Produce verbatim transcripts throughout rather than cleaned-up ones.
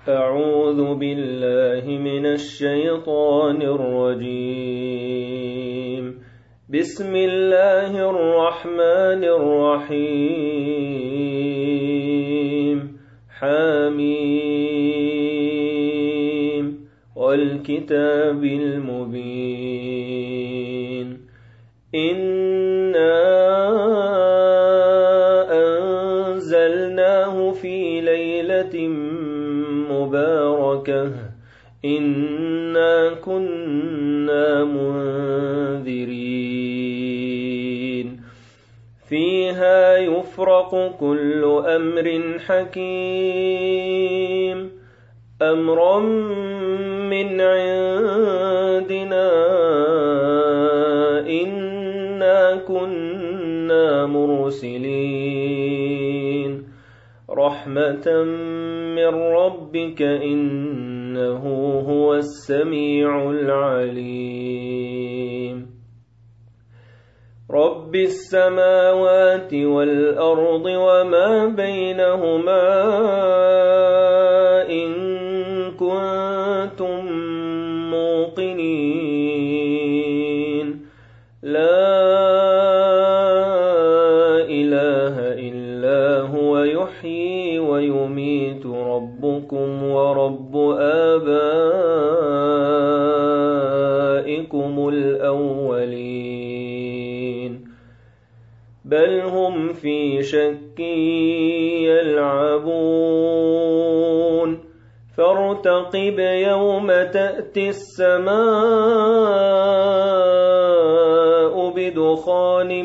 أعوذ بالله من الشيطان الرجيم. بسم الله الرحمن الرحيم. حميم والكتاب المبين. إنا أنزلناه في ليلة مباركة إنا كنا منذرين فيها يفرق كل أمر حكيم أمرا من عندنا إنا كنا مرسلين رحمة من ربك إنه هو السميع العليم. رب السماوات والأرض وما بينهما إن كنتم موقنين لا إله إلا هو يحيي ويميت ربكم ورب آبائكم الأولين بل هم في شك يلعبون فارتقب يوم تأتي السماء بدخان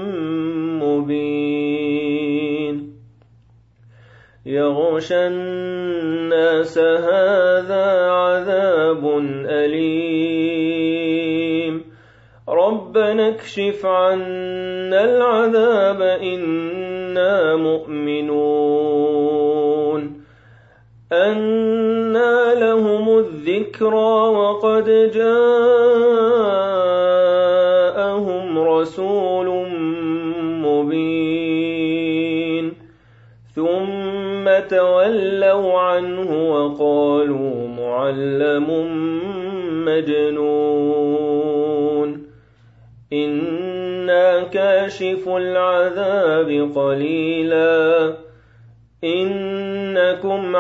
مبين يغشى الناس هذا عذاب أليم ربنا اكشف عنا العذاب إنا مؤمنون أنى لهم الذكرى وقد جاءهم رسول مبين ثم تولوا عنه وقالوا معلم مجنون إنا كاشف العذاب قليلا إنكم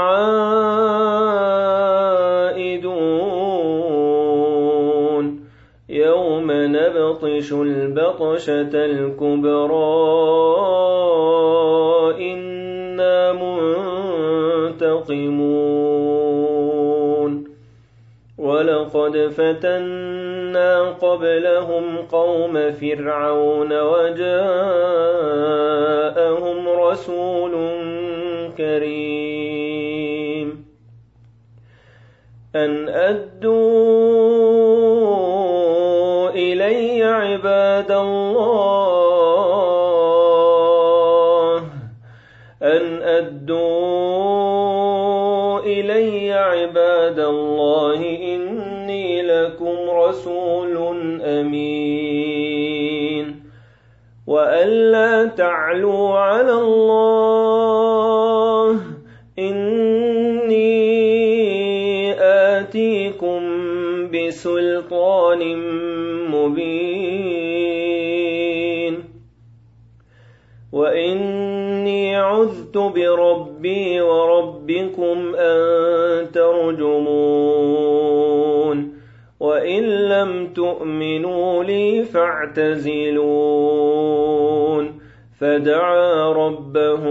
عائدون يوم نبطش البطشة الكبرى إنا منتقمون ولقد فتنا قبلهم قوم فرعون وجاءهم رسول كريم أن أدوا إلي عباد الله أن أدوا إلي عباد الله إني لكم رسول أمين وألا تعلوا على الله إني آتيكم بسلطان مبين وإني عذت بربي وربكم أن ترجمون وإن لم تؤمنوا لي فاعتزلون فدعا ربه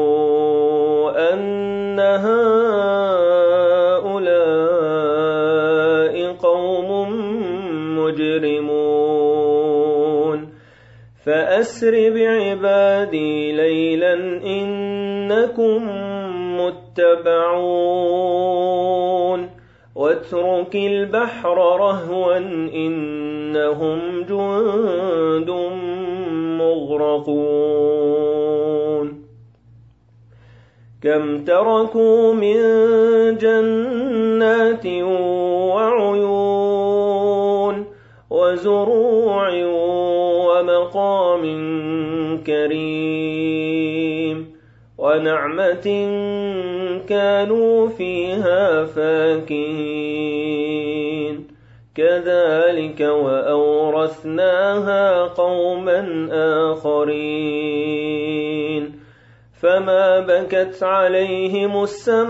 أن هؤلاء قوم مجرمون فأسر بعبادي ليلا إنكم متبعون واترك البحر رهوا إنهم جند مغرقون كم تركوا من جنات وعيون وزروع ومقام كريم ونعمة كانوا فيها فاكهين كذلك وأورثناها قوما آخرين فما بكت عليهم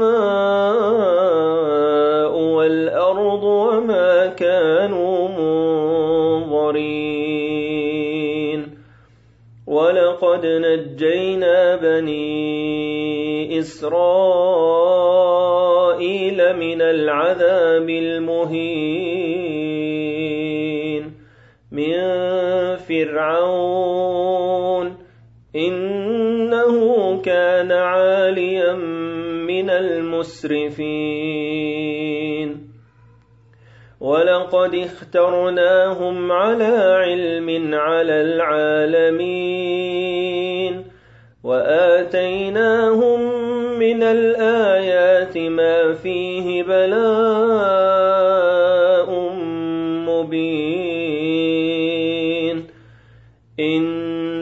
السماء والأرض وما كانوا منظرين ولقد نجينا بني إسرائيل من العذاب المهين من فرعون إنه كان عاليا من المسرفين ولقد اخترناهم على علم على العالمين وآتيناهم من الآيات ما فيه بلاء مبين إن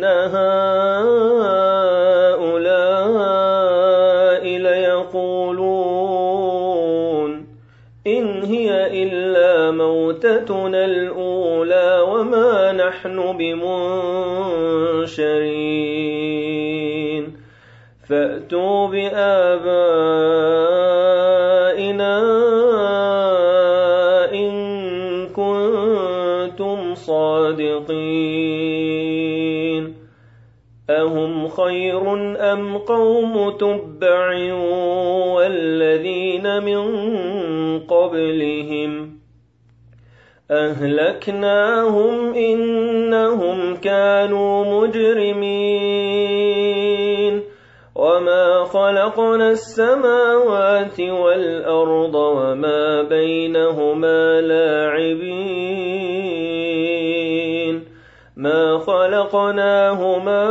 هؤلاء ليقولون إن هي إلا موتتنا الأولى وما نحن بمنشرين فأتوا بآبائنا إن كنتم صادقين أهم خير أم قوم تبع والذين من قبلهم أهلكناهم إنهم كانوا مجرمين وما خلقنا السماوات والأرض وما بينهما لاعبين ما خلقناهما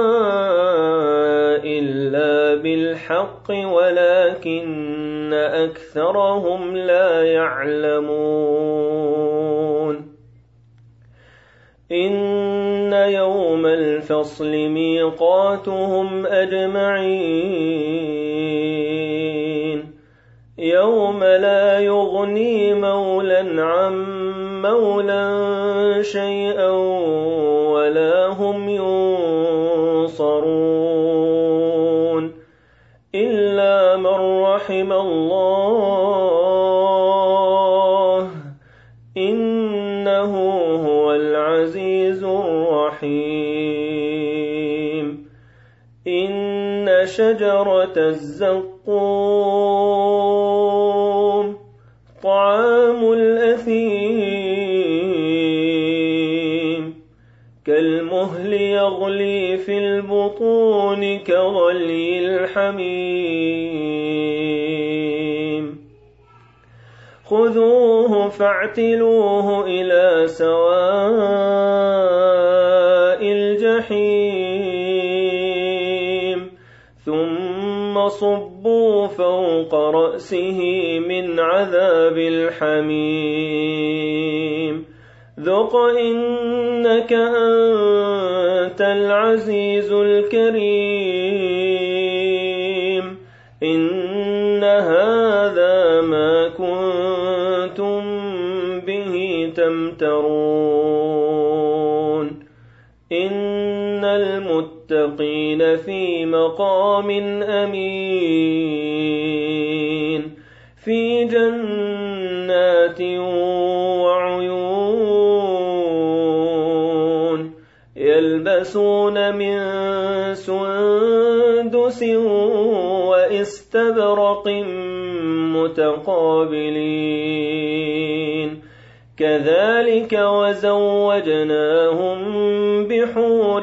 إلا بالحق ولكن أكثرهم لا يعلمون إن يوم الفصل ميقاتهم أجمعين يوم لا يغني مولى عن مولى شيئا ولا هم ينصرون إلا من رحم الله إنه هو العزيز الرحيم إن شجرة الزقوم طعام الأثيم كالمهل يغلي في البطون كغلي الحميم خذوه فاعتلوه إلى سواء الجحيم ثم صبوا فوق رأسه من عذاب الحميم ذق إنك أنت العزيز الكريم إن هذا ما كنتم به تمترون إن المتقين في مقام أمين في جنات وعيون يلبسون من سندس واستبرق متقابلين كذلك وزوجناهم بحور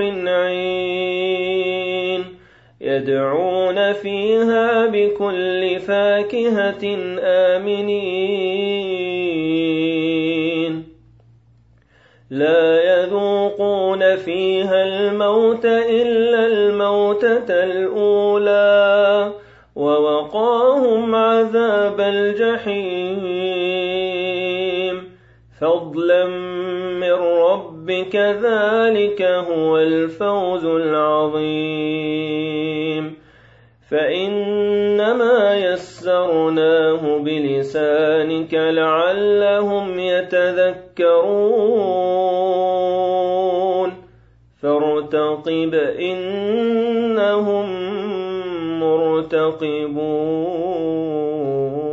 عين يدعون فيها بكل فاكهة آمنين لا يذوقون فيها الموت إلا الموتة الأولى ووقاهم عذاب الجحيم فضلا من ربك ذلك هو الفوز العظيم فإنما يَسَّرْنَاهُ بِلِسَانِكَ لَعَلَّهُمْ يَتَذَكَّرُونَ فَارْتَقِبْ إِنَّهُمْ مُرْتَقِبُونَ